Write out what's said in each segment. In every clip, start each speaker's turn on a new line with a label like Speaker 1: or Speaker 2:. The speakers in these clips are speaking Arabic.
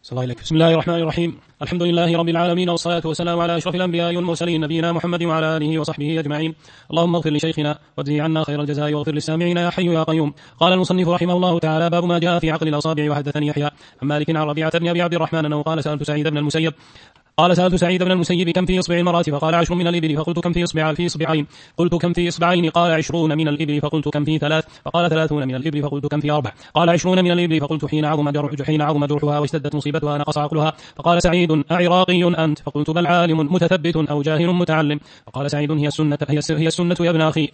Speaker 1: صلى الله عليك. بسم الله الرحمن الرحيم. الحمد لله رب العالمين، والصلاة والسلام على أشرف الأنبياء والمرسلين نبينا محمد وعلى آله وصحبه أجمعين. اللهم اغفر لشيخنا واجزه عنا خير الجزاء واغفر للسامعين يا حي يا قيوم. قال المصنف رحمه الله تعالى: باب ما جاء في عقل الأصابع. وحدثني يحيى عن مالك عن ربيعة بن أبي عبد الرحمن أنه قال: سألت سعيد بن المسيب كم في إصبع المرأة؟ فقال: 10 من الإبل. فقلت: كم في إصبعين؟ قلت: كم في إصبعين؟ قال: 20 من الإبل. فقلت: كم في 3؟ فقال: 30 من الإبل. فقلت: كم في 4؟ قال: 20 من الإبل. فقلت: حين عظم جرحها واشتدت مصيبتها نقص عقلها. فقال سعيد: أعراقي أنت؟ فقلت: بل عالم متثبت أو جاهل متعلم. فقال سعيد: هي السنة يا ابن أخي.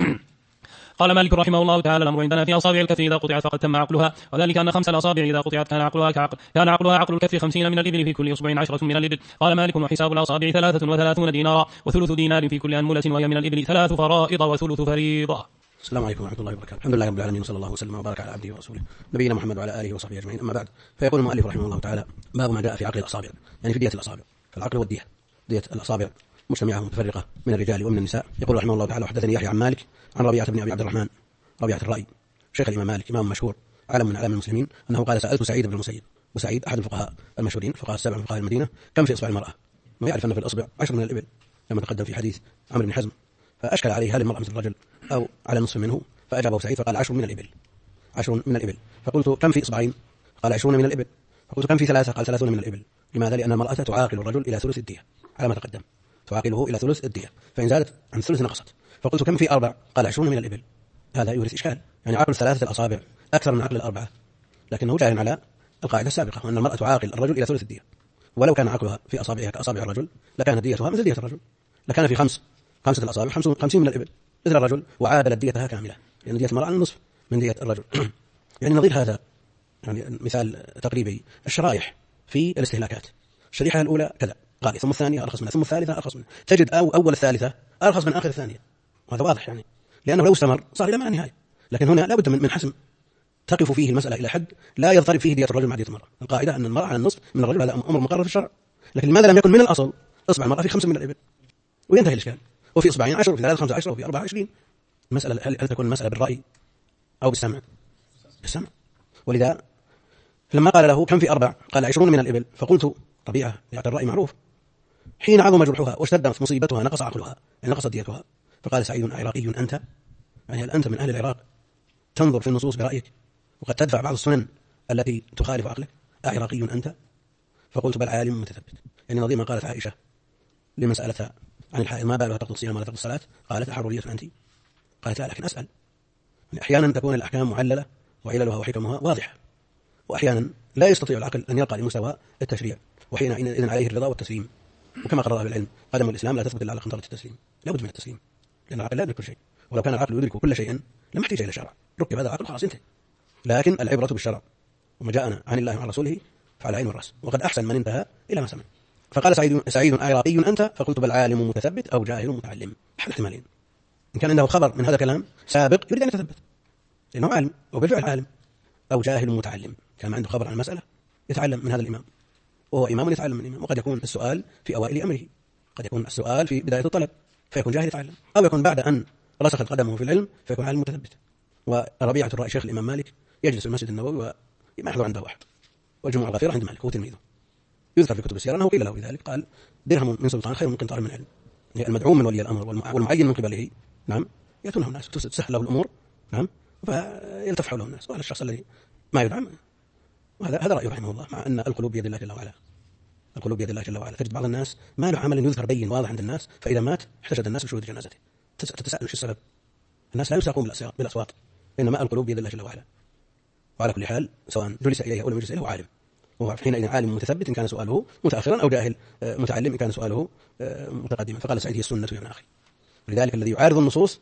Speaker 1: قال مالك رحمه الله تعالى: الأمر عندنا في أصابع الكف إذا قطعت فقد تم عقلها، وذلك أن 5 الأصابع إذا قطعت كان عقلها عقل الكف 50 من الإبل، في كل إصبع 10 من الإبل. قال مالك: وحساب الأصابع 33 دينارا، وثلث دينار في كل أنملة، وهي من الإبل 3 فرائض وثلث فريضة.
Speaker 2: السلام عليكم ورحمة الله وبركاته. الحمد لله رب العالمين، وصلى الله وسلم وبارك على عبده ورسوله نبينا محمد وعلى آله وصحبه أجمعين. أما بعد، فيقول المؤلف رحمه الله تعالى: باب ما جاء في عقل الأصابع، يعني في دية الأصابع. فالعقل والدية، دية الأصابع مجتمعة متفرقة من الرجال ومن النساء. يقول رحمه الله تعالى: وحدثني يحيى عن مالك عن ربيعة بن أبي عبد الرحمن، ربيعة الرأي، شيخ الإمام مالك، إمام مشهور عالم من أعلام المسلمين، أنه قال: سألت سعيد بن المسيب، وسعيد أحد الفقهاء المشهورين، فقهاء السبع من فقهاء المدينة، كم في إصبع المرأة؟ ويعرف أن في الإصبع 10 من الإبل، كما تقدم في حديث عمرو بن حزم. فأشكل عليه: هل المرأة مثل الرجل أو على نصف منه؟ فأجابه سعيد فقال: 10 من الإبل، 10 من الإبل. فقلت: كم في إصبعين؟ قال: 20 من الإبل. فقلت: كم في 3؟ قال: 30 من الإبل. لماذا؟ لأن المرأة تعاقل الرجل إلى ثلث الدية، على ما تقدم، تعاقله إلى ثلث الدية، فإن زادت عن ثلث نقصت. فقلت: كم في 4؟ قال: 20 من الإبل. هذا يورث إشكال، يعني عقل 3 الأصابع أكثر من عقل 4، لكنه جاء على القاعدة السابقة، وأن المرأة تعاقل الرجل إلى ثلث الدية، ولو كان عقلها في أصابعها كأصابع الرجل لكانت ديتها مثل دية الرجل، لكان في 5 الأصابع 50 من الإبل مثل الرجل، وعادلت ديتها كاملة، لأن دية المرأة النصف من دية الرجل. يعني نظير هذا، يعني مثال تقريبي: الشرائح في الاستهلاكات، الشريحة الأولى كذا غالية، ثم الثانية أرخص منها، ثم الثالثة أرخص منها، تجد أول الثالثة أرخص من آخر الثانية، وهذا واضح، يعني لأنه لو استمر صار إلى ما نهاية. لكن هنا لا بد من حسم تقف فيه المسألة إلى حد لا يضطرب فيه دية الرجل مع دية المرأة. القاعدة أن المرأة على النصف من الرجل، هذا أمر مقرر في الشرع. لكن لماذا لم يكن من الأصل إصبع المرأة في 5 من الإبل وينتهي الإشكال، وفي إصبعين 10، وفي 3 15، وفي 4 20؟ المسألة هل تكون المسألة بالرأي أو بالسمع؟ بالسمع. ولذا لما قال له: كم في 4؟ قال: 20 من الإبل. فقلت: طبيعة، يعني الرأي معروف، حين عظم جرحها واشتدت مصيبتها نقص عقلها، يعني نقصت ديتها. فقال سعيد: أعراقي أنت؟ يعني هل أنت من أهل العراق تنظر في النصوص برأيك وقد تدفع بعض السنن التي تخالف عقلك؟ أعراقي أنت؟ فقلت: بل عالم متثبت. يعني نظير ما قالت عائشة لمن سألتها عن الحائض: ما بالها تقضي الصيام ولا تقضي الصلاة؟ قالت: أحرورية أنت؟ قالت: لا، لكن أسأل. يعني أحيانا تكون الأحكام معللة وعللها وحكمها واضحة، وأحيانا لا يستطيع العقل أن يرقى لمستوى التشريع، وحينئذ عليه الرضا والتسليم. وكما قرر بالعلم: قدم الإسلام لا تثبت إلا على قنطرة التسليم. لا بد من التسليم، لأن العقل لا يدرك كل شيء، ولو كان العقل يدرك كل شيء لما احتاج إلى الشرع، ركب هذا العقل خلاص انتهى. لكن العبرة بالشرع، وما جاءنا عن الله وعن رسوله فعلى عين والرأس، وقد أحسن من انتهى إلى ما سمع. فقال سعيد: أعراقي أنت؟ فقلت: بل عالم متثبت أو جاهل متعلم. أحد احتمالين: إن كان عنده خبر من هذا الكلام سابق يريد أن يتثبت لأنه عالم وبالفعل عالم، أو جاهل متعلم، كان عنده خبر عن المسألة يتعلم من هذا الإمام، وهو إمام يتعلم من إمام. وقد يكون السؤال في أوائل أمره، قد يكون السؤال في بداية الطلب فيكون جاهل يتعلم، أو يكون بعد أن رسخت قدمه في العلم فيكون عالم متثبت. وربيعة الرأي شيخ الإمام مالك يجلس في المسجد النبوي وما يحضر عنده أحد، والجمعة الغفيرة عند مالك هو تلميذه. يذكر في كتب السيرة أنه قيل له بذلك، قال: درهم من سلطان خير من قنطار من علم. يعني المدعوم من ولي الأمر والمعين من قبله، نعم، يأتونه الناس تسهل له الأمور، نعم، فيلتف حوله الناس، وهذا الشخص الذي ما يدعم. وهذا رأيه رحمه الله، مع أن القلوب بيد الله جل وعلا، القلوب بيد الله جل وعلا. تجد بعض الناس ما له عمل يذكر بين واضح عند الناس، فإذا مات احتشد الناس بشهود جنازته. تتساءل شو السبب؟ الناس لا يساقون بالأصوات، إنما القلوب بيد الله جل وعلا. وعلى كل حال، سواء جلس إليه أو لم يجلس إليه، هو عالم، وهو حينئذ عالم متثبت إن كان سؤاله متأخرا، أو جاهل متعلم إن كان سؤاله متقدما. فقال سعيد: هي السنة يا ابن أخي. ولذلك الذي يعارض النصوص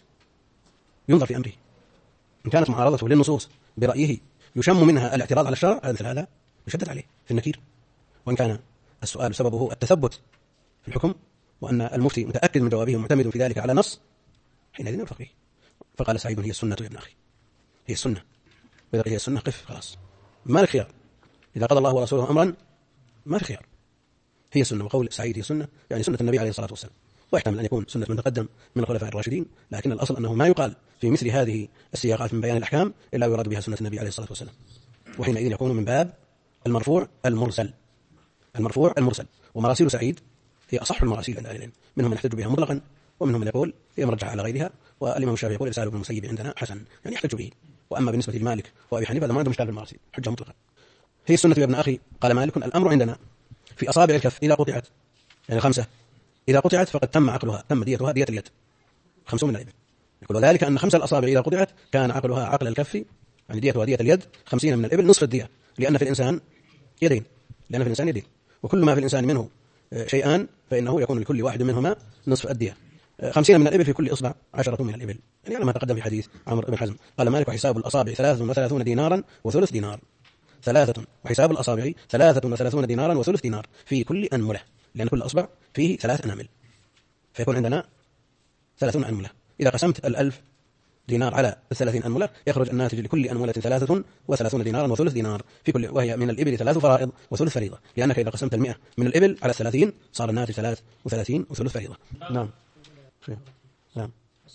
Speaker 2: ينظر في أمره، إن كانت معارضته للنصوص برأيه يشم منها الاعتراض على الشرع، مثل هذا يشدد عليه في النكير. وإن كان السؤال سببه التثبت في الحكم، وأن المفتي متأكد من جوابه ومعتمد في ذلك على نص، حينئذ يرفق به. فقال سعيد: هي السنة يا ابن أخي، هي السنة. وإذا قيل هي السنة قف، خلاص، ما لك خيار. إذا قضى الله ورسوله أمرا ما في خيار، هي السنة. وقول سعيد هي السنة يعني سنة النبي عليه الصلاة والسلام، ويحتمل أن يكون سنة من تقدم من الخلفاء الراشدين، لكن الأصل أنه ما يقال في مثل هذه السياقات من بيان الأحكام إلا يراد بها سنة النبي عليه الصلاة والسلام، وحينئذ يكون من باب المرفوع المرسل. المرفوع المرسل. ومراسيل سعيد هي أصح المراسيل عند أهل العلم، منهم من يحتج بها مطلقا ومنهم من يقول هي مرجحة على غيرها. والإمام الشافعي يقول إرسال ابن المسيب عندنا حسن، يعني يحتج به. وأما بالنسبة لمالك وأبي حنيفة هذا ما عندهم إشكال في المراسيل، حجة مطلقة. هي السنة يا ابن أخي، قال مالك الأمر عندنا في أصابع الكف إذا قطعت، يعني 5 إذا قطعت فقد تم عقلها، تم ديتها دية اليد 50 من الإبل. يقول وذلك أن 5 الأصابع إذا قطعت كان عقلها عقل الكف، يعني ديتها دية اليد 50 من الإبل، نصف الدية، لأن في الإنسان يدين، وكل ما في الإنسان منه شيئان فإنه يكون لكل واحد منهما نصف الدية. 50 من الإبل في كل إصبع 10 من الإبل، يعني على ما تقدم في حديث عمرو بن حزم. قال مالك وحساب الأصابع 33 دينارا وثلث دينار، وحساب الأصابع 33 دينارا وثلث دينار في كل أنملة، لأن كل أصبع فيه 3 أنامل، فيكون عندنا 30 أنملة. إذا قسمت 1000 دينار على 30 أنملة يخرج الناتج لكل أنملة 33 دينارا وثلث دينار في كل، وهي من الإبل 3 فرائض وثلث فريضة، لأنك إذا قسمت 100 من الإبل على 30 صار الناتج 33 وثلث فريضة. نعم. نعم.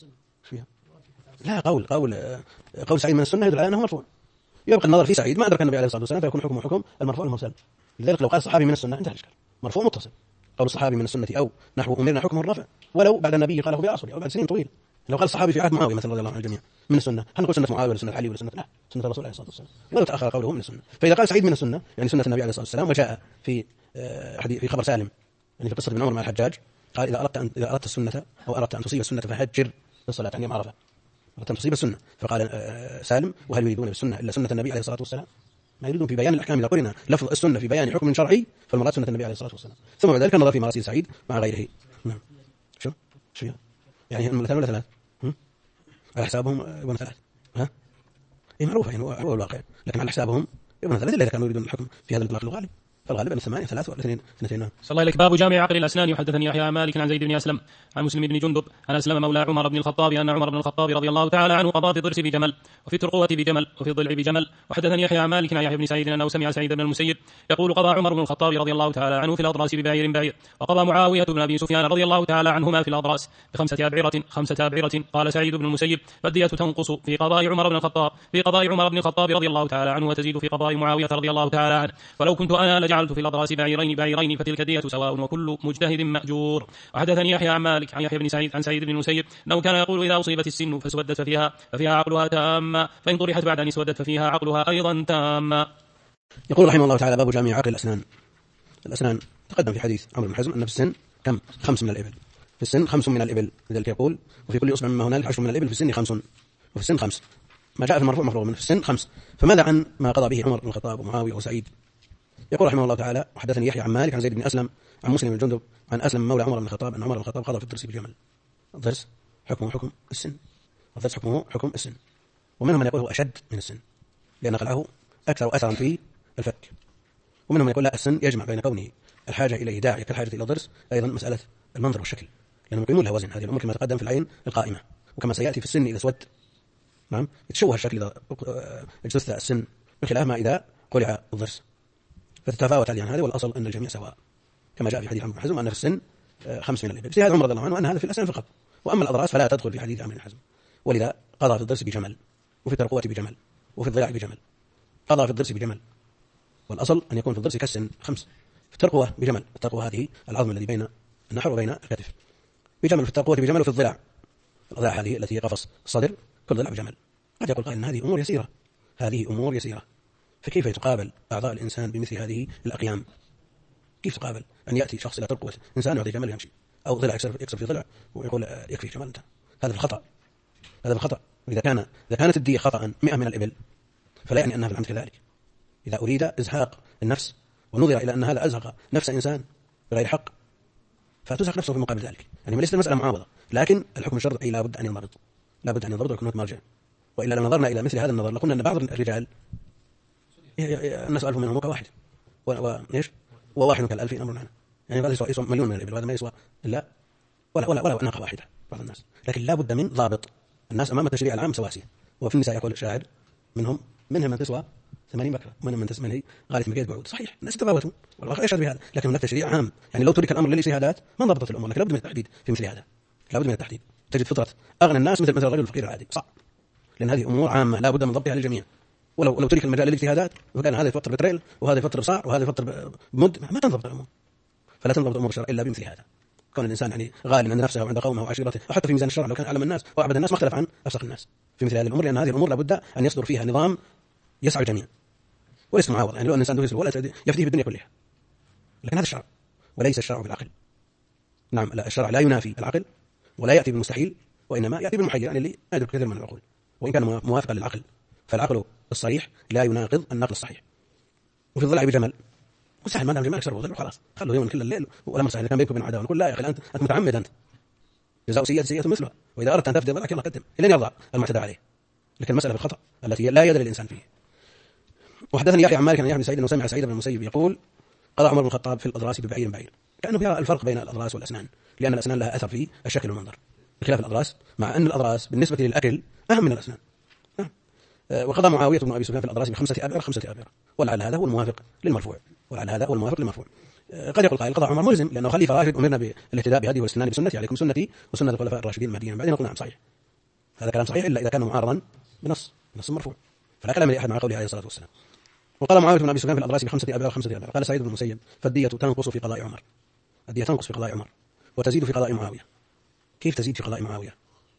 Speaker 2: لا، قول سعيد من السنة يدل على أنه مرفوع. يبقى النظر في سعيد ما أدرك النبي عليه الصلاة والسلام فيكون حكم المرفوع المرسل. لذلك لو قال الصحابي من السنة انتهى الإشكال، مرفوع متصل. قول الصحابي من السنة أو نحو أمرنا حكمه الرفع، ولو بعد النبي قاله بعصر أو بعد سنين طويلة. لو قال الصحابي في عهد معاوية مثلا رضي الله عنه الجميع من السنة، هل نقول سنة معاوية ولا سنة علي ولا سنة لا، سنة الرسول عليه الصلاة والسلام، ولو تأخر قوله من السنة. فإذا قال سعيد من السنة يعني سنة النبي عليه الصلاة والسلام، وجاء في خبر سالم يعني في قصة ابن عمر مع الحجاج قال إذا أردت السنة أو أردت أن تصيب السنة فهجر بالصلاة عن يوم عرفة، أردت أن تصيب السنة. فقال سالم وهل يريدون بالسنة إلا سنة النبي عليه الصلاة والسلام؟ ما يريدون في بيان الأحكام. إذا قرنا لفظ السنة في بيان حكم شرعي فالمراد سنة النبي عليه الصلاة والسلام. ثم بعد ذلك النظر في مراسيل سعيد مع غيره. نعم. شو يعني هم 2 ولا 3 على حسابهم يبون 3 إيه معروفة يعني هو الواقع، لكن على حسابهم يبون 3 إلا إذا كانوا يريدون الحكم في هذا الإطلاق الغالب، فالغالب أن 8 3 ولا 2.
Speaker 1: صلى الله عليك. باب جامع عقل الأسنان. يحدثني يحيى عن مالك عن زيد بن أسلم عن مسلم بن جندب عن أسلم مولى عمر بن الخطاب أن عمر بن الخطاب رضي الله تعالى عنه قضى في الضرس بجمل وفي الترقوة بجمل وفي الضلع بجمل. وحدثني يحيى عن مالك عن يحيى بن سعيد أنه سمع سعيد بن المسيب يقول قضى عمر بن الخطاب رضي الله تعالى عنه في الأضراس ببعير، وقضى معاوية بن أبي سفيان رضي الله تعالى عنهما في الأضراس ب5 أبعرة. قال سعيد بن المسيب فالدية تنقص في قضاء عمر بن الخطاب رضي الله تعالى عنه وتزيد في قضاء معاوية رضي الله تعالى عنه، ولو كنت أنا لجعلت في الأضراس بعيرين فتلك الدية سواء وكل مجتهد مأجور. وحدثني يحيى عن مالك عن يحيى بن سعيد عن سعيد بن المسيب أنه كان يقول إذا أصيبت السن فسودت ففيها عقلها تاما، فإن طرحت بعد أن اسودت ففيها عقلها أيضا تاما.
Speaker 2: يقول رحمه الله تعالى باب جامع عقل الأسنان. تقدم في حديث عمرو بن حزم أن في السن 5 من الإبل، في السن 5 من الإبل، لذلك يقول وفي كل أصبع مما هنالك 10 من الإبل في السن 5 وفي السن 5. ما جاء في المرفوع مفروغ من في السن 5. فماذا عن ما قضى به عمر بن الخطاب ومعاوية وسعيد؟ يقول رحمه الله تعالى وحدثني يحيى عن مالك عن زيد بن أسلم عن مسلم بن جندب عن أسلم مولى عمر بن الخطاب أن عمر بن الخطاب قضى في الضرس بجمل. الضرس حكمه حكم السن، الضرس حكمه حكم السن، ومنهم من يقول هو أشد من السن لأن قلعه أكثر أثرا في الفك، ومنهم من يقول لا السن يجمع بين كونه الحاجة إليه داعية كالحاجة إلى الضرس، أيضا مسألة المنظر والشكل لأنهم يقيمون لها وزن. هذه الأمور كما تقدم في العين القائمة، وكما سيأتي في السن إذا سود نعم يتشوه الشكل إذا اجتث السن بخلاف ما إذا قلع الضرس، فتتفاوت هذه عن هذه، والأصل أن الجميع سواء كما جاء في حديث عمرو بن حزم أن في السن 5 من الإبل. اجتهاد عمر رضي الله عنه أن هذا في الأسنان فقط، وأما الأضراس فلا تدخل في حديث عمرو بن حزم، ولذا قضى في الضرس بجمل وفي الترقوة بجمل وفي الضلع بجمل. قضى في الضرس بجمل، والأصل أن يكون في الضرس كالسن 5، في الترقوة بجمل. الترقوة هذه العظم الذي بين النحر وبين الكتف بجمل، في الترقوة بجمل، وفي الضلع هذه التي قفص الصدر كل ضلع بجمل. قد يقول قائل أن هذه أمور يسيرة، فكيف يتقابل أعضاء الإنسان بمثل هذه الأقيام؟ كيف تقابل أن يأتي شخص إلى ترقوة إنسان يعطي جمل يمشي، أو ضلع يكسر في ضلع ويقول يكفي جمل أنت؟ هذا الخطأ. إذا كانت الدية خطأ 100 من الإبل فلا يعني أنها في العمد كذلك. إذا أريد إزهاق النفس ونظر إلى أن هذا أزهق نفس إنسان بغير حق فتزهق نفسه في مقابل ذلك، يعني ليست المسألة معاوضة، لكن الحكم الشرعي لا بد أن ينضبط ويكون مرجع. وإلا لو نظرنا إلى مثل هذا النظر لقلنا أن بعض الرجال الناس 1000 منهم كواحد وواحد كالألف أمر معنا، يعني بعض يسوى مليون من الإبل وهذا ما يسوى إلا ولا ناقة واحدة بعض الناس. لكن لا بد من ضابط، الناس أمام التشريع العام سواسية، وفي النساء يقول الشاعر منهم من تسوى 80 بكرة ومنهم من تسمى غالية مقيد بعود. صحيح الناس تفاوتون والله يشهد بهذا، لكن هناك تشريع عام، يعني لو ترك الأمر للاجتهادات ما ضبطت الأمور. لكن لابد من التحديد في مثل هذا، لابد من التحديد. تجد فطرة أغنى الناس مثل الرجل الفقير العادي صعب، لأن هذه أمور عامة لا بد من ضبطها للجميع. ولو ترك المجال للاجتهادات وكان هذا يفطر بتريل وهذا يفطر بصاع وهذا يفطر بمد ما تنضبط الأمور. فلا تنضبط الأمور الشرع إلا بمثل هذا. كون الإنسان يعني غالٍ عند نفسه وعند قومه وعشيرته وحتى في ميزان الشرع لو كان أعلم الناس وأعبد الناس ما اختلف عن أفسق الناس في مثل هذه الأمور، لأن هذه الأمور لابد أن يصدر فيها نظام يسعى الجميع وليس معاوض. يعني لو أن الإنسان دوسه ولا يفتيه بالدنيا كلها، لكن هذا الشرع وليس الشرع بالعقل. نعم، لا، الشرع لا ينافي العقل ولا يأتي بالمستحيل، وإنما يأتي بالمحير، يعني اللي يدرك كثير من العقول وإن كان موافقا للعقل. فالعقل الصريح لا يناقض النقل الصحيح. وفي الضلع بجمل وسهل، ما دام جمالك شربه وخلاص، خلوا يوم كل الليل والامر سهل. كان بينك وبين عداوه نقول لا يا اخي انت متعمد، انت جزاء سيئه مثلها، واذا اردت ان تفدي ضلعك يلا قدم لن يرضى المعتدى عليه. لكن المساله بالخطا التي لا يدري الانسان فيه. وحدثني يحيى عن مالك عن يحيى بن سعيد انه سمع سعيد بن المسيب يقول قضى عمر بن الخطاب في الاضراس ببعير بعير، كانه فيها الفرق بين الاضراس والاسنان، لان الاسنان لها اثر في الشكل والمنظر بخلاف الاضراس، مع ان الاضراس بالنسبه للاكل اهم من الاسنان. وقضى معاوية بن أبي سفيان في الأضراس ب5 أبيار، ولعل هذا هو الموافق للمرفوع. قد يقول قائل قضى عمر ملزم لأنه خليفة راشد أمرنا بالاهتداء بهديه والاستنان بسنتي، عليكم سنتي وسنة الخلفاء الراشدين المهديين بعدين. نقول نعم صحيح، هذا كلام صحيح إلا إذا كان معارضا بنص مرفوع، فلا كلام لأحد مع قوله عليه الصلاة والسلام. وقال معاوية بن أبي سفيان في الأضراس ب5 أبيار. قال سعيد بن المسيب فالدية تنقص في قضاء عمر، الدية تنقص في قضاء عمر وتزيد في قضاء معاوية. كيف تزيد في قضاء معاوية؟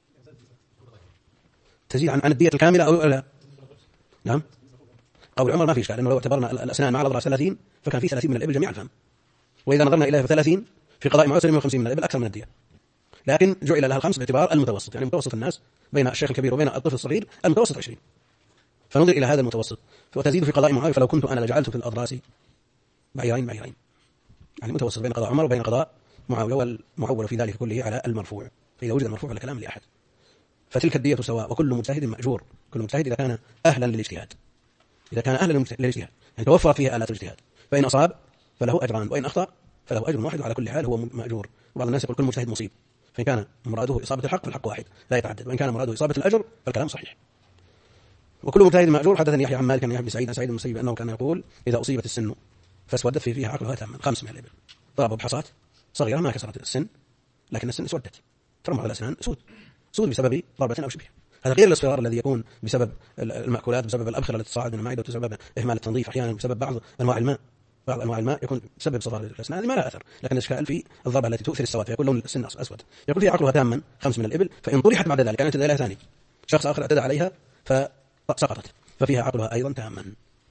Speaker 2: تزيد عن الدية الكاملة أو لا؟ نعم، قول عمر ما في إشكال، لأنه لو اعتبرنا الأسنان مع الأضراس 30 فكان في 30 من الإبل جميع الفم، وإذا نظرنا إليها في 30 في قضاء معاوية 150 من الإبل أكثر من الدية، لكن جعل لها الخمس باعتبار المتوسط، يعني متوسط الناس بين الشيخ الكبير وبين الطفل الصغير المتوسط 20، فننظر إلى هذا المتوسط. وتزيد في قضاء معاوية فلو كنت أنا لجعلت في الأضراس بعيرين، يعني متوسط بين قضاء عمر وبين قضاء معاوية، والمعول في ذلك كله على المرفوع، فإذا وجد المرفوع فلا كلام لأحد. فتلك الدية سواء، وكل مجتهد مأجور، كل مجتهد إذا كان أهلا للاجتهاد، يعني توفرت فيها آلات الاجتهاد، فإن أصاب فله أجران وإن أخطأ فله أجر واحد، وعلى كل حال هو مأجور. وبعض الناس يقول كل مجتهد مصيب، فإن كان مراده إصابة الحق فالحق واحد لا يتعدد، وإن كان مراده إصابة الأجر فالكلام صحيح. وكل مجتهد مأجور. حدثني يحيى عن مالك عن يحيى بن سعيد بن المسيب أنه كان يقول إذا أصيبت السن فاسودت فيها عقلها تاما 5 من الإبل، ضربوا بحصات صغيرة ما كسرت السن، لكن السن اسودت، ترمى على الأسنان سود بسبب ضربة أو شبه. هذا غير الاصفرار الذي يكون بسبب المأكولات، بسبب الأبخرة التي تصاعد من المعدة، وبسبب إهمال التنظيف، أحيانا بسبب بعض أنواع الماء يكون بسبب صفار الأسنان، هذه ما لها أثر، لكن الإشكال في الضربة التي تؤثر السواد فيكون لون السن أسود. يقول فيها عقلها تاما 5 من الإبل، فإن طرحت بعد ذلك يعني اعتدى عليها ثاني شخص آخر اعتدى عليها فسقطت ففيها عقلها أيضا تاما.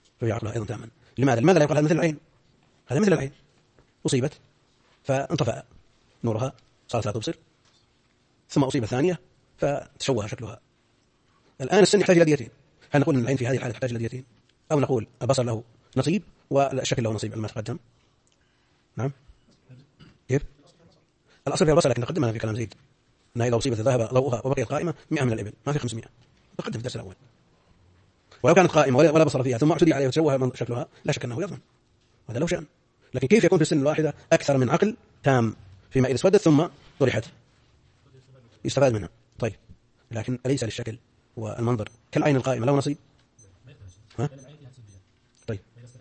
Speaker 2: لماذا لا يقال هذا مثل العين؟ هذا مثل العين أصيبت فانطفأ نورها صارت لا تبصر، ثم أصيبت ثانية فتشوه شكلها. الآن السن يحتاج إلى ديتين، هل نقول أن العين في هذه الحالة تحتاج إلى ديتين، أو نقول البصر له نصيب والشكل له نصيب ما تقدم؟ نعم، كيف؟ الأصل في البصر، لكن نقدمها في كلام زيد أنها إذا أصيبت ذهب ضوءها وبقيت قائمة 100 من الإبل، ما في 500، نقدم في الدرس الأول. ولو كانت قائمة ولا بصر فيها ثم اعتدي عليها وتشوه شكلها لا شك أنه يضمن، هذا له شأن. لكن كيف يكون في السن الواحدة أكثر من عقل تام فيما إذا اسودت ثم طرحت يستفاد منها؟ طيب، لكن أليس للشكل والمنظر كالعين القائمة له نصيب؟ ها؟ طيب،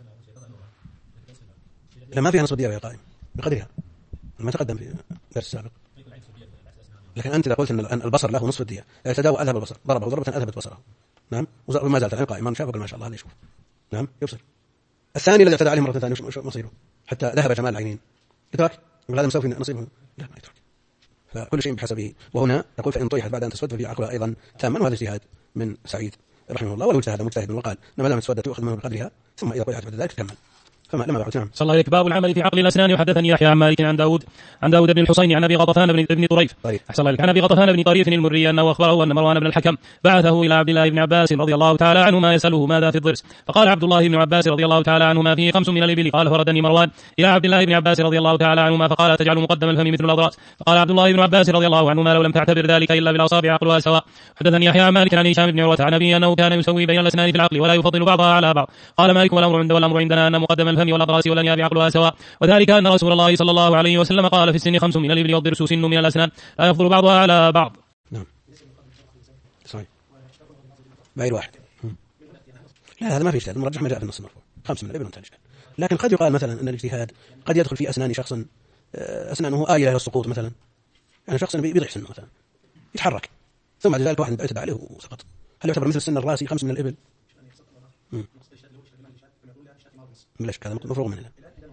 Speaker 2: لما فيها نصب دية وهي قائمة بقدرها ما تقدم في الدرس السابق. لكن أنت إذا قلت أن البصر له نصف الدية، اعتدى وأذهب البصر، ضربه ضربة أذهبت بصره، نعم، وما زالت العين قائمة، من شافه ما شاء الله هذا يشوف، نعم، يبصر. الثاني الذي اعتدى عليه مرة ثانية وش مصيره؟ حتى ذهب جمال العينين، يترك، وهذا مسوي نصيبه؟ لا، ما يترك. فكل شيء بحسبه. وهنا يقول فإن طرحت بعد أن تسود ففي عقلها أيضا تاما، وهذا اجتهاد من سعيد رحمه الله، ولو اجتهد مجتهد وقال إنما دام تسودت تؤخذ منه بقدرها، ثم إذا طرحت بعد ذلك تكمل. فما لما بعد. نعم.
Speaker 1: صلى الله عليك. باب العمل في عقل الأسنان. وحدثني يحيى عن مالك عن داود بن الحصين عن أبي غطفان بن طريف أحسن الله عليك عن أبي غطفان بن طريف المري أنه أخبره أن مروان بن الحكم بعثه إلى عبد الله بن عباس رضي الله تعالى عنهما يسأله ماذا في الضرس، فقال عبد الله بن عباس رضي الله تعالى عنهما فيه 5 من الإبل. قال فردني مروان إلى عبد الله بن عباس رضي الله تعالى عنهما فقال تجعل مقدم الفم مثل الأضراس، فقال عبد الله بن عباس رضي الله عنهما لو لم تعتبر ذلك إلا بالأصابع عقلها سواء. حدثني يحيى عن مالك عن هشام بن عروة عن أبيه أنه كان يسوي بين الأسنان في العقل ولا يفضل بعضها على بعض. قال مالك والأمر عندنا أن مقدم الفم والأضراس والأنياب عقلها سواء، وذلك أن رسول الله صلى الله عليه وسلم قال في السن 5 من الإبل والضرس سن من الأسنان لا يفضل بعضها على بعض.
Speaker 2: نعم صحيح، بعير واحد. لا هذا ما في اجتهاد، المرجح ما جاء في النص المرفوع 5 من الإبل وانتهى الإشكال. لكن قد يقال مثلا أن الاجتهاد قد يدخل في أسنان شخص أسنانه آية للسقوط مثلا، يعني شخص بيضيع سنه مثلا يتحرك ثم بعد ذلك واحد اعتدى عليه وسقط، هل يعتبر مثل السن الراسي 5 من الإبل؟ بلا شك هذا مفروغ منه.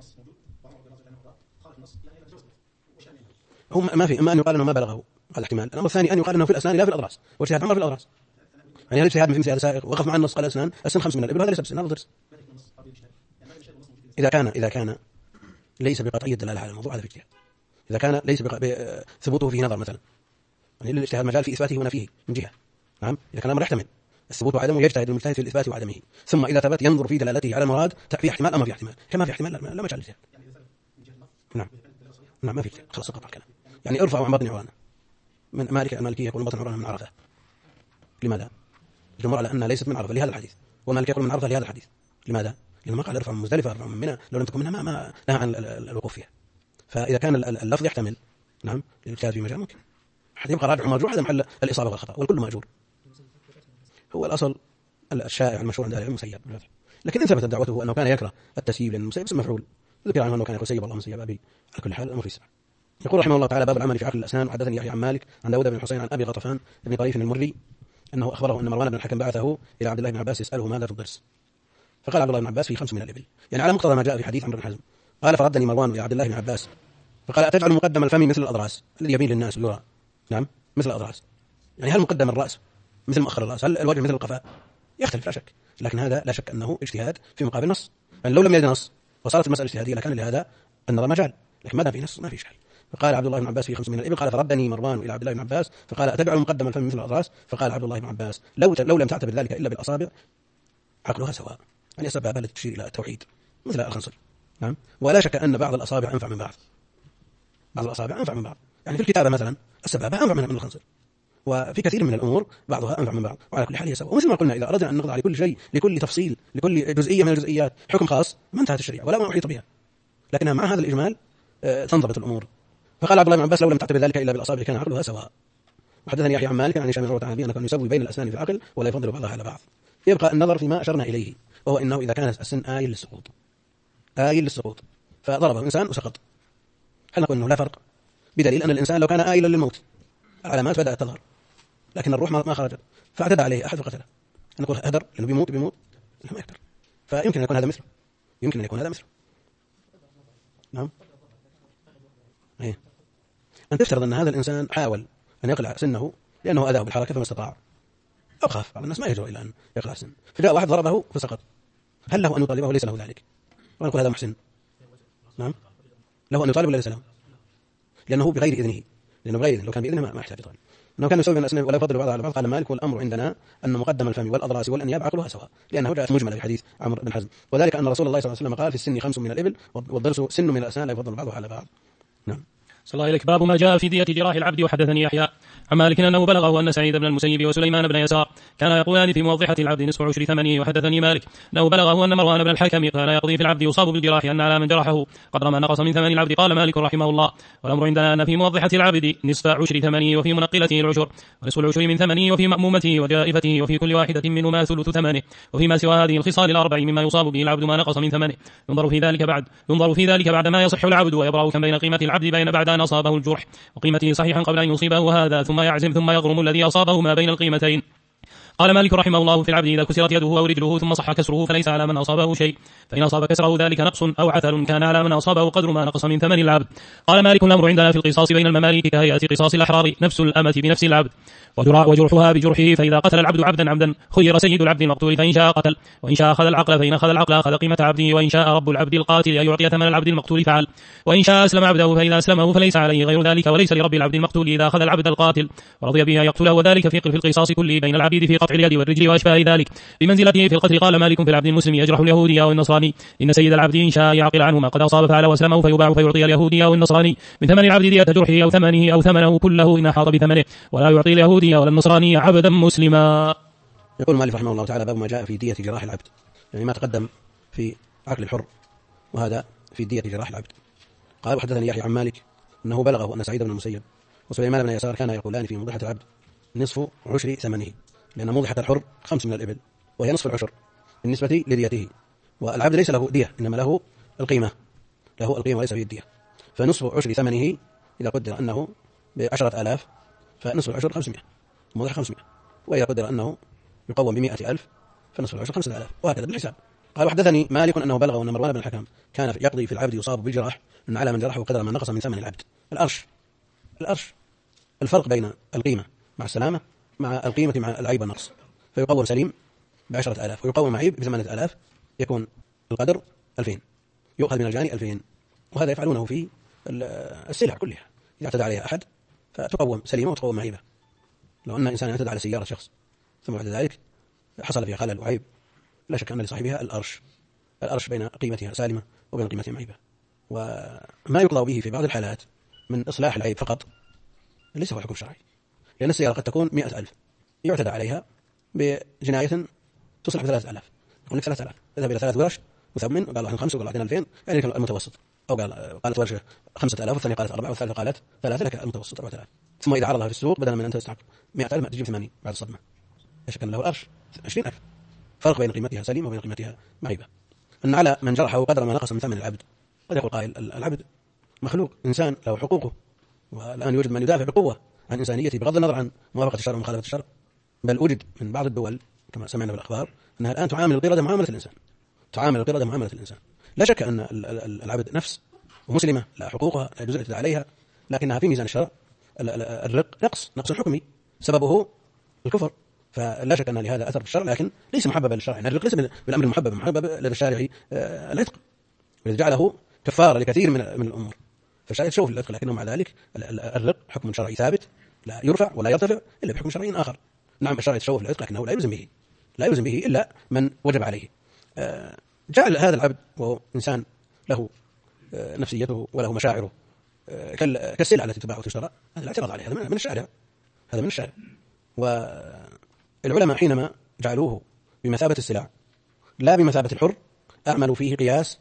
Speaker 2: هو ما في، اما ان يقال انه ما بلغه على احتمال. الامر الثاني ان يقال انه في الاسنان لا في الاضراس، واجتهاد عمر في الاضراس. يعني الاجتهاد مثل هذا سائغ، وقف مع النص قال الاسنان السن 5 من الابل، هذا ليس بسن، هذا ضرس. اذا كان ليس بقطعي الدلاله على الموضوع هذا في اجتهاد. اذا كان ليس ثبوته فيه نظر مثلا، يعني للاجتهاد مجال في اثباته ونفيه من جهه. نعم، اذا كان الامر يحتمل الثبوت وعدمه يجتهد المجتهد في الاثبات وعدمه، ثم اذا ثبت ينظر في دلالته على المراد في احتمال أم ما في احتمال. كما في احتمال لا مجال للاجتهاد. نعم ما في اجتهاد، خلاص قطع الكلام. يعني ارفعوا عن بطن عرانه. من المالكيه يقول بطن عرانه من عرفه. لماذا؟ الجمهور على انها ليست من عرفه لهذا الحديث، والمالكيه يقول من عرفه لهذا الحديث. لماذا؟ لأنه ما قال ارفع من مزدلفة، ارفع من منى، لو لم تكن منها ما نهى عن الوقوف فيها. فإذا كان اللفظ يحتمل نعم الاجتهاد في مجال ممكن، حتى يبقى راجع ومرجوح، هذا محل الإصابة والخطأ، والكل مأجور. هو الأصل الشائع المشهور عند أهل العلم مسيب، لكن إن ثبتت دعوته أنه كان يكره التسييب لأن المسيب اسم مفعول، ذكر عنه أنه كان يقول سيب الله مسيب أبي. على كل حال الأمر في سعة. يقول رحمه الله تعالى: باب العمل في عقل الأسنان. وحدثني يحيى عن مالك عن داود بن الحسين عن أبي غطفان بن طريف المري أنه أخبره أن مروان بن الحكم بعثه إلى عبد الله بن عباس يسأله ماذا في الضرس، فقال عبد الله بن عباس: في 5 من الإبل، يعني على مقتضى ما جاء في حديث عمرو بن حزم. قال: فردني مروان إلى عبد الله بن عباس فقال: أتجعل مقدم الفم مثل الأضراس الذي يبين للناس يرى؟ نعم مثل الأضراس، يعني هل مقدم الرأس مثل مؤخر الرأس؟ هل الوجه مثل القفاء؟ يختلف لا شك، لكن هذا لا شك أنه اجتهاد في مقابل نص. يعني لو لم يرد نص وصارت المسألة اجتهادية لكان لهذا النظر مجال، لكن ما دام في نص ما في شيء. فقال عبد الله بن عباس: في 5 من الإبل. قال: فردني مروان إلى عبد الله بن عباس فقال: أتجعل مقدم الفم مثل الأضراس؟ فقال عبد الله بن عباس: لو لم تعتبر ذلك إلا بالأصابع عقلها سواء. يعني السبابة التي تشير إلى التوحيد مثل الخنصر. نعم، ولا شك أن بعض الأصابع أنفع من بعض. بعض الأصابع أنفع من بعض، يعني في الكتابة مثلا السبابة أنفع من الخنصر، وفي كثير من الأمور بعضها أنفع من بعض، وعلى كل حال هي سواء. ومثل ما قلنا إذا أردنا أن نخضع لكل شيء، لكل تفصيل، لكل جزئية من الجزئيات حكم خاص ما انتهت الشريعة ولا ما أحيط بها، لكنها مع هذا الإجمال تنضبط الأمور. فقال عبد الله بن عباس: لو لم تعتبر ذلك إلا بالأصابع كان عقلها سواء. وحدثني يحيى عن مالك عن هشام بن عروة عن أبيه أنه كان يسوي بين الأسنان في العقل ولا يفضل بعضها على بعض. يبقى النظر فيما أشرنا إليه، وهو إنه إذا كانت السن آيل للسقوط فضربه إنسان وسقط، هل نقول إنه لا فرق؟ بدليل أن الإنسان لو كان آيلا للموت العلامات بدأت تظهر لكن الروح ما خرجت، فاعتدى عليه أحد فقتله، نقول هدر لأنه بيموت ما يقدر، فيمكن أن يكون هذا مثله. نعم، إيه؟ أن تفترض أن هذا الإنسان حاول أن يقلع سنه لأنه أذاه بالحركة فما استطاع، أو خاف. بعض الناس ما يجرؤ إلى أن يقلع سن، فجاء واحد ضربه فسقط، هل له أن يطالبه؟ ليس له ذلك، ونقول هذا محسن. نعم، له أن يطالب ولا ليس له؟ لأنه بغير إذنه، لو كان بإذنه ما يحتاج يطالب. أنه كان يسوي من الأسنان ولا يفضل بعضها على بعض. قال مالك: والأمر عندنا أن مقدم الفم والأضراس والأنياب عقلها سواء، لأنه جاءت مجملة في حديث عمرو بن حزم، وذلك أن رسول الله صلى الله عليه وسلم قال: في السن 5 من الإبل، والضرس سن من الأسنان لا يفضل بعضها على بعض. نعم.
Speaker 1: صلى الله عليك. باب ما جاء في دية جراح العبد. وحدثني يحيى عن مالك أنه بلغه أن سعيد بن المسيب وسليمان بن يسار كان يقولان في موضحة العبد نصف عشر ثمنه. وحدثني مالك أنه بلغه أن مروان بن الحكم كان يقضي في العبد يصاب بالجراح أن على من جرحه قدر ما نقص من ثمن العبد. قال مالك رحمه الله: والأمر عندنا أن في موضحة العبد نصف عشر ثمنه، وفي منقلته العشر، ونصف العشر من ثمنه، وفي مأمومته وجائفته، وفي كل واحدة منهما ثلث ثمنه، وفيما سوى هذه الخصال الأربع مما يصاب به العبد ما نقص من ثمنه. ينظر في ذلك بعد ما يصح العبد، ويبرأ كم بين قيمة العبد بين بعد أن أصابه الجرح وقيمته صحيحا قبل أن يصيبه هذا، ثم يعزم ثم يغرم الذي أصابه ما بين القيمتين. قال مالك رحمه الله: في العبد إذا كسرت يده أو رجله ثم صح كسره فليس على من أصابه شيء، فإن أصاب كسره ذلك نقص أو عثر كان على من أصابه قدر ما نقص من ثمن العبد. قال مالك: الأمر عندنا في القصاص بين المماليك كهيئة قصاص الأحرار، نفس الأمة بنفس العبد وجرحها بجرحه، فإذا قتل العبد عبدا عمدا خير سيد العبد المقتول فإن شاء قتل، وإن شاء أخذ العقل، فإن أخذ العقل أخذ قيمة عبده، وإن شاء رب العبد القاتل أن يعطي ثمن العبد المقتول فعل، وإن شاء أسلم عبده فإذا أسلمه فليس عليه غير ذلك، وليس لرب العبد المقتول إذا أخذ العبد القاتل ورضي به يقتله، وذلك في القصاص كله بين العبيد في قطع اليد والرجل وأشباه ذلك بمنزلته في القتل. قال مالك: في العبد المسلم يجرح اليهودي أو النصراني، إن سيد العبد إن شاء يعقل عنه ما قد أصاب فعل وأسلمه فيباع فيعطي اليهودي أو النصراني من ثمن العبد دية جرحه أو ثمنه كله إن أحاط بثمنه، ولا يعطي اليهودي ولا النصراني عبدا مسلما.
Speaker 2: يقول مالك رحمه الله تعالى: باب ما جاء في دية جراح العبد، يعني ما تقدم في عقل الحر وهذا في دية جراح العبد. قال: وحدثني يحيى عن مالك أنه بلغه أن سعيد بن المسيب وسليمان بن يسار كان يقولان في موضحة العبد نصف عشر ثمنه، لأن موضحة الحر 5 من الإبل وهي نصف العشر بالنسبة لديته، والعبد ليس له دية إنما له القيمة وليس فيه الدية، فنصف عشر ثمنه إذا قدر أنه ب10,000 فنصف العشر 500 موضح 500، وإذا قدر أنه يقوم ب100,000 فنصف العشر 5000 وهكذا بالحساب. قال وحدثني مالك أنه بلغ أن مروان بن الحكم كان يقضي في العبد يصاب بالجراح أن على من جرحه قدر ما نقص من ثمن العبد. الأرش الفرق بين القيمة مع السلامة مع القيمة مع العيب والنقص، فيقوم سليم ب10,000 ويقوم معيب ب8,000، يكون القدر 2000، يؤخذ من الجاني 2000. وهذا يفعلونه في السلع كلها، إذا اعتدى عليها أحد فتقوم سليمة وتقوم معيبة. لو أن إنسان اعتدى على سيارة شخص ثم بعد ذلك حصل فيها خلل وعيب، لا شك أن لصاحبها الأرش بين قيمتها سالمة وبين قيمتها معيبة. وما يقضى به في بعض الحالات من إصلاح العيب فقط ليس هو الحكم الشرعي، لأن السيارة قد تكون 100,000 يعتدى عليها بجناية تصلح ب3,000، يقول لك 3,000 تذهب إلى 3 ورش وثمن، وقال واحد 5 وقال واحد 2000، يعني كان المتوسط، أو قالت ورشة 5,000 والثانية قالت 4 والثالثة قالت 3، لك المتوسط 4,000. ثم إذا عرضها في السوق بدلا من أن تستحق 100,000 تجيب 80 بعد الصدمة، لا شك أن له الأرش 20,000. فرق بين قيمتها سليمة وبين قيمتها معيبة. أن على من جرحه قدر ما نقص من ثمن العبد. قد يقول قائل العبد مخلوق إنسان له حقوقه، والآن يوجد من يدافع بقوة عن إنسانيته بغض النظر عن موافقة الشرع ومخالفة الشرع، بل وجد من بعض الدول كما سمعنا بالأخبار أنها الآن تعامل القردة معاملة الإنسان. لا شك أن العبد نفس ومسلمة لا حقوقها لا يجوز الاعتداء عليها، لكنها في ميزان الشرع الرق نقص حكمي سببه الكفر، فلا شك أن لهذا أثر في الشرع، لكن ليس محببا للشرع. يعني الرق ليس بالأمر محبب لدى الشارع العتق، الذي جعله كفارة لكثير من الأمور، فالشرع يشوف العتق، لكنه مع ذلك الرق حكم شرعي ثابت لا يرفع ولا يرتفع إلا بحكم شرعي آخر. نعم الشرع يتشوف العتق، لكنه لا يلزم به إلا من وجب عليه. جعل هذا العبد وهو إنسان له نفسيته وله مشاعره كالسلعة التي تباع وتشترى، هذا الاعتراض عليه، هذا من الشارع. والعلماء حينما جعلوه بمثابة السلع لا بمثابة الحر أعملوا فيه قياس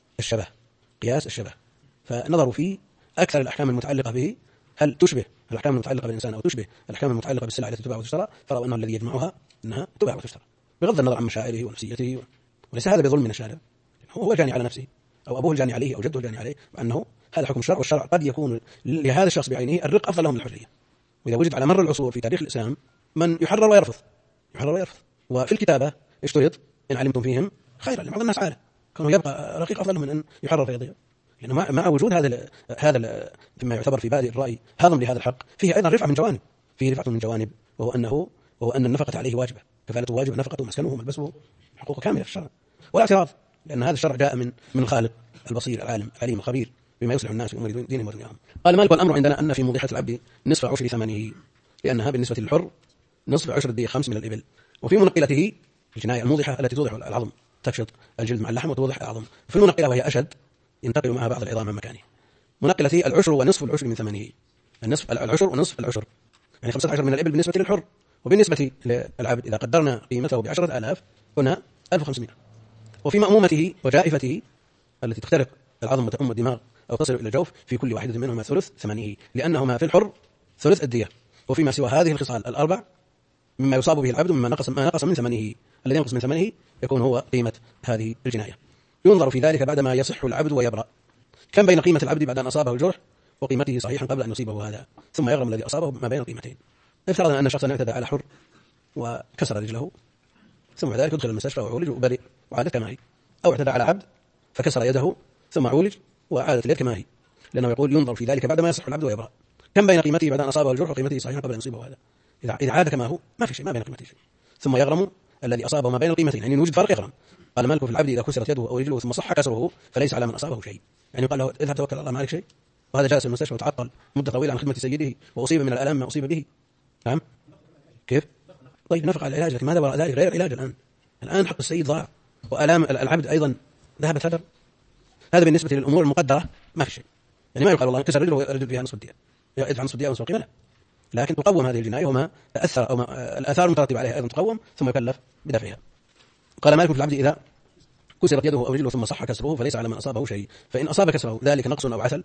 Speaker 2: الشبه، فنظروا فيه أكثر الأحكام المتعلقة به هل تشبه الأحكام المتعلقة بالإنسان أو تشبه الأحكام المتعلقة بالسلع التي تباع وتشترى، فرأوا أنه الذي يجمعها أنها تباع وتشترى بغض النظر عن مشاعره ونفسيته، وليس هذا بظلم من الشارع، هو جاني على نفسه أو أبوه الجاني عليه أو جده الجاني عليه، وأنه هذا حكم الشرع، والشرع قد يكون لهذا الشخص بعينه الرق أفضل له من الحرية. وإذا وجد على مر العصور في تاريخ الإسلام من يحرر ويرفض، وفي الكتابة اشترط إن علمتم فيهم خيرا، لبعض الناس عالة كانوا يبقى رقيق أفضل من أن يحرر فيضيع، يعني مع وجود هذا فيما يعتبر في بادئ الرأي هضم لهذا الحق، فيه أيضا رفعة من جوانب، وهو أن النفقة عليه واجبة، كفالته واجبة، نفقته مسكنه ملبسه حقوق كاملة في الشرع، ولا اعتراض، لأن هذا الشرع جاء من الخالق البصير العالم العليم الخبير بما يصلح الناس في أمور دينهم ودنياهم. قال مالك والأمر عندنا أن في موضحة العبد نصف عشر ثمنه، لأنها بالنسبة للحر نصف عشر الدية 5 من الإبل، وفي منقلته الجناية الموضحة التي توضح العظم، تكشط الجلد مع اللحم وتوضح العظم، في المنقلة وهي أشد ينتقل معها بعض العظام من مكانه. منقلته العشر ونصف العشر من ثمنه، العشر ونصف العشر، يعني 15 من الإبل بالنسبة للحر، وبالنسبة للعبد إذا قدرنا قيمته ب10,000 هنا 1500. وفي مأمومته وجائفته التي تخترق العظم وتأم الدماغ أو تصل إلى الجوف في كل واحدة منهما ثلث ثمنه، لأنهما في الحر ثلث الدية، وفيما سوى هذه الخصال الأربع مما يصاب به العبد مما نقص من ثمنه، الذي ينقص من ثمنه يكون هو قيمة هذه الجناية. ينظر في ذلك بعدما يصح العبد ويبرأ، كم بين قيمة العبد بعد أن أصابه الجرح وقيمته صحيحا قبل أن يصيبه هذا، ثم يغرم الذي أصابه ما بين القيمتين. افترضنا أن شخصا اعتدى على حر وكسر رجله، ثم ذلك يدخل المستشفى وعولج وبرئ وعادت كما هي، أو اعتدى على عبد فكسر يده ثم عولج وعادت اليد كما هي، لأنه يقول ينظر في ذلك بعدما يصح العبد ويبرأ، كم بين قيمته بعد أن أصابه الجرح وقيمته صحيحا قبل أن يصيبه هذا. إذا عاد كما هو ما في شيء، ما بين قيمته شيء، ثم يغرم الذي أصابه ما بين القيمتين، يعني يوجد فرق يغرم. قال مالك في العبد إذا كسرت يده أو رجله ثم صح كسره فليس على من أصابه شيء، يعني يقال له اذهب توكل على الله ما عليك شيء، وهذا جالس في المستشفى وتعطل مدة طويلة عن خدمة سيده وأصيب من الآلام ما أصيب به. نعم كيف؟ طيب نفق على العلاج، لكن ماذا وراء ذلك؟ غير علاج. الآن حق السيد ضاع وآلام العبد أيضا ذهبت هدر. هذا بالنسبة للأمور المقدرة ما في شيء، يعني ما يقال والله كسر رجله ورجل فيها نصف الدية يدفع نصف الدية ونصف القيمة، لا، لكن تقوم هذه الجناية وما تأثر أو ما الآثار المترتبة عليها أيضا تقوم ثم يكلف بدفعها. قال مالك في العبد إذا كسرت يده أو رجله ثم صح كسره فليس على من أصابه شيء، فإن أصاب كسره ذلك نقص أو عسل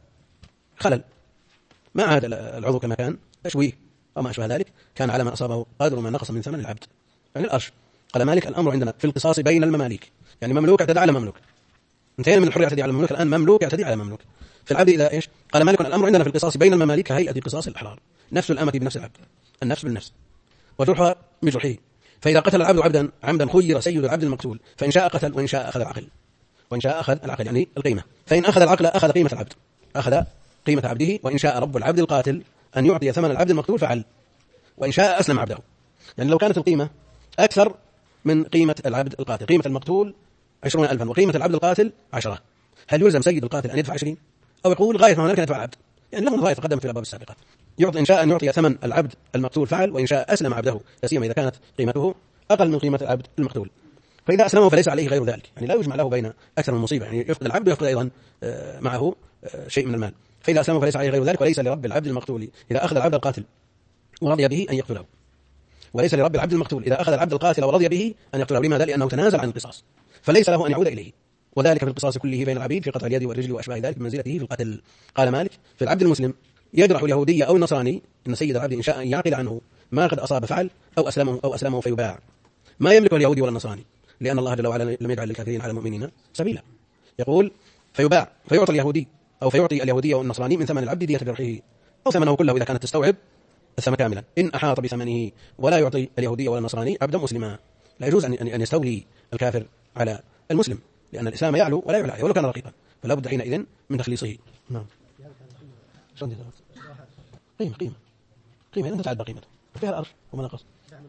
Speaker 2: خلل ما عاد العضو كما كان تشويه أو ما أشبه ذلك، كان على من أصابه قادر ما نقص من ثمن العبد، يعني الأرش. قال مالك الأمر عندنا في القصاص بين المماليك، يعني مملوك اعتدى على مملوك، انتهينا من الحر يعتدي على مملوك، الآن مملوك يعتدي على مملوك. في العبد إذا إيش؟ قال مالك الأمر عندنا في القصاص بين المماليك هيئة قصاص الأحرار، نفس الأمة بنفس العبد، النفس بالنفس وجرحها بجرحه، فإذا قتل العبد عبدا عمدا خير سيد العبد المقتول، فإن شاء قتل وإن شاء أخذ العقل، وإن شاء أخذ العقل يعني القيمة، فإن أخذ العقل أخذ قيمة العبد، أخذ قيمة عبده. وإن شاء رب العبد القاتل أن يعطي ثمن العبد المقتول فعل، وإن شاء أسلم عبده. يعني لو كانت القيمة أكثر من قيمة العبد القاتل، قيمة المقتول 20,000 وقيمة العبد القاتل 10، هل يلزم سيد القاتل أن يدفع 20، أو يقول غاية ما هنالك أن يدفع العبد؟ يعني له غاية تقدم في الأبواب السابقة. يعطي إن شاء أن يعطي ثمن العبد المقتول فعل، وإن شاء أسلم عبده، لا سيما إذا كانت قيمته أقل من قيمة العبد المقتول. فإذا أسلمه فليس عليه غير ذلك، يعني لا يجمع له بين أكثر من مصيبة، يعني يفقد العبد ويفقد أيضا معه شيء من المال. فإذا أسلمه فليس عليه غير ذلك، وليس لرب العبد المقتول إذا أخذ العبد القاتل ورضي به أن يقتله، وليس لرب العبد المقتول إذا أخذ العبد القاتل ورضي به أن يقتله. لماذا؟ لأنه تنازل عن القصاص، فليس له أن يعود إليه. وذلك في القصاص كله بين العبيد في قطع اليد والرجل وأشباه ذلك بمنزلته في القتل. قال مالك: في العبد المسلم يجرح اليهودي أو النصراني إن سيد العبد إن شاء أن يعقل عنه ما قد أصاب فعل أو أسلمه فيباع، ما يملكه اليهودي ولا النصراني، لأن الله جل وعلا لم يجعل للكافرين على المؤمنين سبيلا. يقول: فيباع فيعطي اليهودي أو فيعطي اليهودي والنصراني من ثمن العبد دية جرحه أو ثمنه كله إذا كانت تستوعب الثمن كاملا، إن أحاط بثمنه، ولا يعطي اليهودي ولا النصراني عبدا مسلما. لا يجوز أن يستولي الكافر على المسلم، لأن الإسلام يعلو ولا يعلى ولو كان رقيقا، فلا بد حينئذ من تخليصه. نعم. قيمة أنت تعد قيمته فيها الأرش وما نقص،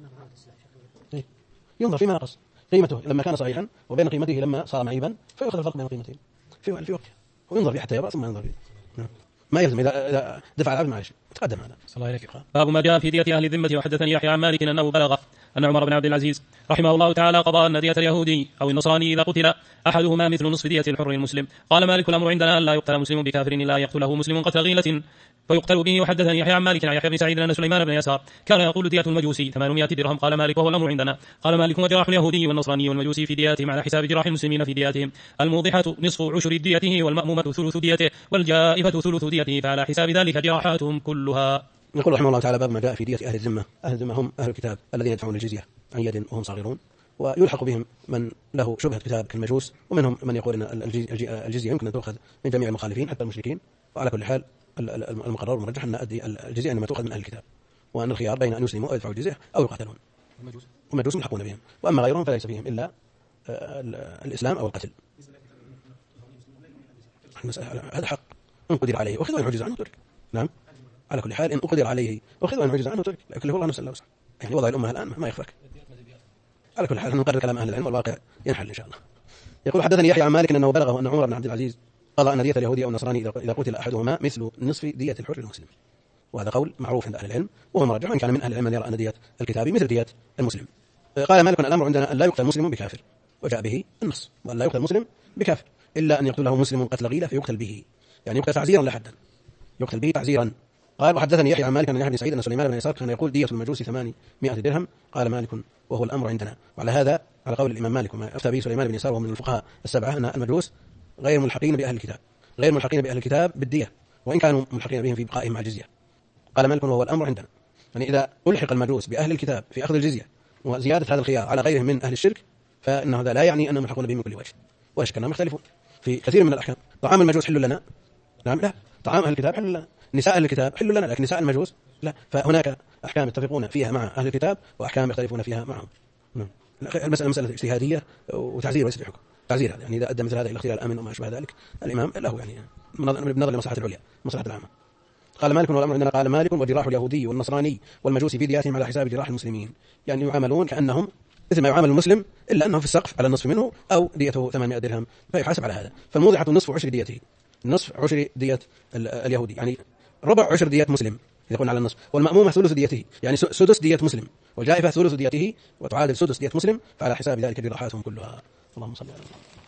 Speaker 2: ينظر فيما نقص قيمته لما كان صحيحا وبين قيمته لما صار معيبا، فيأخذ الفرق بين قيمتين في وقتها، وينظر فيه حتى يرى ثم ينظر فيه. نعم. ما يلزم إذا دفع العبد معلش تقدم هذا.
Speaker 1: صلى الله عليه. باب ما جاء في دية أهل الذمة. وحدثني يحيى عن مالك أنه بلغ أن عمر بن عبد العزيز رحمه الله تعالى قضى أن دية اليهودي أو النصراني إذا قتل أحدهما مثل نصف دية الحر المسلم. قال مالك: الأمر عندنا أن لا يقتل مسلم بكافر إلا يقتله مسلم قتل غيلة فيقتل به. وحدثني يحيى عن مالك عن يحيى بن سعيد أن سليمان بن يسار كان يقول: دية المجوسي 800 درهم. قال مالك: وهو الأمر عندنا. قال مالك: وجراح اليهودي والنصراني والمجوسي في دياتهم على حساب جراح المسلمين في دياتهم، الموضحة نصف عشر ديته والمأمومة ثلث ديته والجائفة ثلث ديته، فعلى حساب ذلك جراحاتهم كلها.
Speaker 2: يقول رحمه الله تعالى: باب ما جاء في دية أهل الذمة. أهل الذمة هم أهل الكتاب الذين يدفعون الجزية عن يد وهم صاغرون، ويلحق بهم من له شبهة كتاب كالمجوس، ومنهم من يقول أن الجزية يمكن أن تؤخذ من جميع المخالفين حتى المشركين. وعلى كل حال المقرر والمرجح أن الجزية إنما تؤخذ من أهل الكتاب، وأن الخيار بين أن يسلموا أو يدفعوا الجزية أو يقاتلون. والمجوس ملحقون بهم، وأما غيرهم فليس فيهم إلا الإسلام أو القتل. هذا حق إن قدر عليه وخذ وإن عجز عنه ترك. نعم. على كل حال إن أقدر عليه وخذ وإن عجز عنه ترك، لكن الله نفس الله وسع. يعني وضع الأمة الآن ما يخفاك. على كل حال نقرر كلام أهل العلم والواقع ينحل إن شاء الله. يقول: حدثني يحيى عن مالك أنه بلغه أن عمر بن عبد العزيز قضى أن دية اليهودي أو النصراني إذا قتل أحدهما مثل نصف دية الحر المسلم. وهذا قول معروف عند أهل العلم وهو مرجح، وإن كان من أهل العلم من يرى أن دية الكتابي مثل دية المسلم. قال مالك: الأمر عندنا أن لا يقتل مسلم بكافر، وجاء به النص، وأن لا يقتل مسلم بكافر إلا أن يقتله مسلم قتل غيلة فيقتل به، يعني يقتل تعزيرا لا حدا، يقتل به تعزيرا. قال: وحدثني يحيى عن مالك أن يحيى بن سعيد أن سليمان بن يسار كان يقول: دية المجوس 800 درهم. قال مالك: وهو الأمر عندنا. وعلى هذا على قول الإمام مالك وما أفتى به سليمان بن يسار وهو من الفقهاء السبعة أن المجوس غير ملحقين بأهل الكتاب، غير ملحقين بأهل الكتاب بالدية، وإن كانوا ملحقين بهم في بقائهم مع الجزية. قال مالك: وهو الأمر عندنا، يعني إذا ألحق المجوس بأهل الكتاب في أخذ الجزية وزيادة هذا الخيار على غيرهم من أهل الشرك، فإن هذا لا يعني أنهم ملحقون بهم من كل وجه، ولا شك أنهم يختلفون في كثير من الأحكام. طعام المجوس حل لنا، نعم، لا، طعام أهل الكتاب حل لنا، نساء أهل الكتاب حل لنا، لكن نساء المجوس لا. فهناك أحكام يتفقون فيها مع أهل الكتاب وأحكام يختلفون فيها معهم. المسألة مسألة اجتهادية وتعزير وليس بحكم. تعزير هذا يعني إذا أدى مثل هذا إلى اختلال الأمن وما أشبه ذلك، الإمام له يعني بالنظر لمصلحة العليا، مصلحة العامة. قال مالك: والأمر عندنا. قال مالك: وجراح اليهودي والنصراني والمجوسي في دياتهم على حساب جراح المسلمين، يعني يعاملون كأنهم مثل ما يعامل المسلم، إلا أنه في السقف على النصف منه أو ديته 800 درهم فيحاسب على هذا. فالموضحة نصف عشر ديته، نصف عشر دية اليهودي، يعني ربع عشر دية مسلم إذا قلنا على النصف، والمأمومة ثلث ديته، يعني سدس دية مسلم، والجائفة ثلث ديته وتعادل سدس دية مسلم، فعلى حساب ذلك جراحاتهم كلها. اللهم صل على محمد.